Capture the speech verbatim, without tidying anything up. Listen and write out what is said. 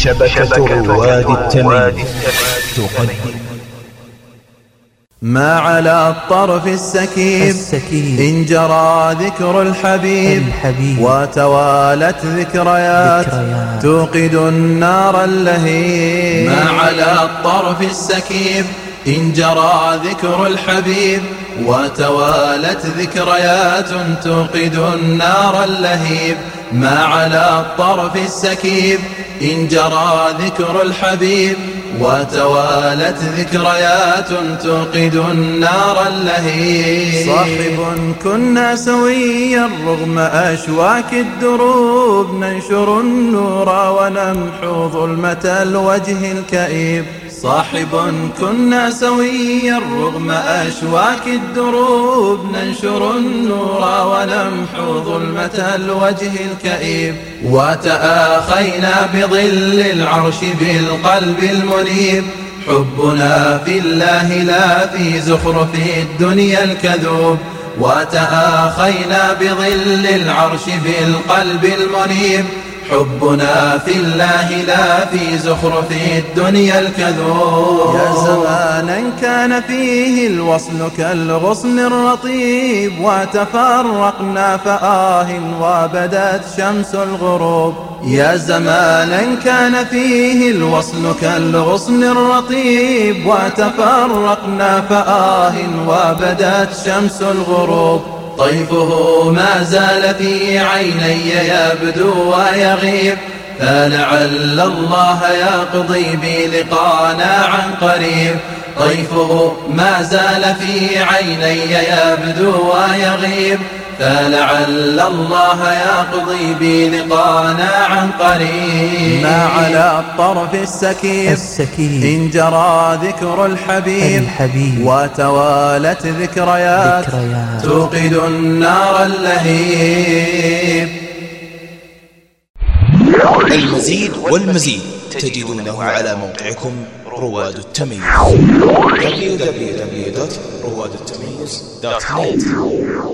شبكة رواد التمييز تقدم ما على الطرف السكيب, السكيب إن جرى ذكر الحبيب, الحبيب وتوالت ذكريات, ذكريات توقد النار اللهيب. ما على الطرف السكيب إن جرى ذكر الحبيب وتوالت ذكريات توقد النار اللهيب. ما على الطرف السكيب إن جرى ذكر الحبيب وتوالت ذكريات توقد النار اللهيب. صاحب كنا سويا رغم أشواك الدروب, ننشر النور ونمحو ظلمة الوجه الكئيب. صاحب كنا سويا رغم أشواك الدروب, ننشر النور ونمحو ظلمة الوجه الكئيب. وتآخينا بظل العرش بالقلب المنيب, حبنا في الله لا في زخرف الدنيا الكذوب. وتآخينا بظل العرش بالقلب المنيب, حبنا في الله لا في زخرف الدنيا الكذوب. يا زمانا كان فيه الوصل كالغصن الرطيب, وتفرقنا فآه وبدت شمس الغروب. يا زمانا كان فيه الوصل كالغصن الرطيب, وتفرقنا فآه وبدت شمس الغروب. طيفه ما زال في عيني يبدو ويغيب, فلعل الله يقضي بلقانا عن قريب. طيفه ما زال في عيني يبدو ويغيب, فلعل الله يقضي بلقانا عن قريب. ما على الطرف السكيب, السكيب إن جرى ذكر الحبيب, الحبيب وتوالت ذكريات, ذكريات توقد النار اللهيب. المزيد والمزيد تجدونه على موقعكم رواد التمييز دبليو دبليو دبليو دوت رواد التمييز دوت نت.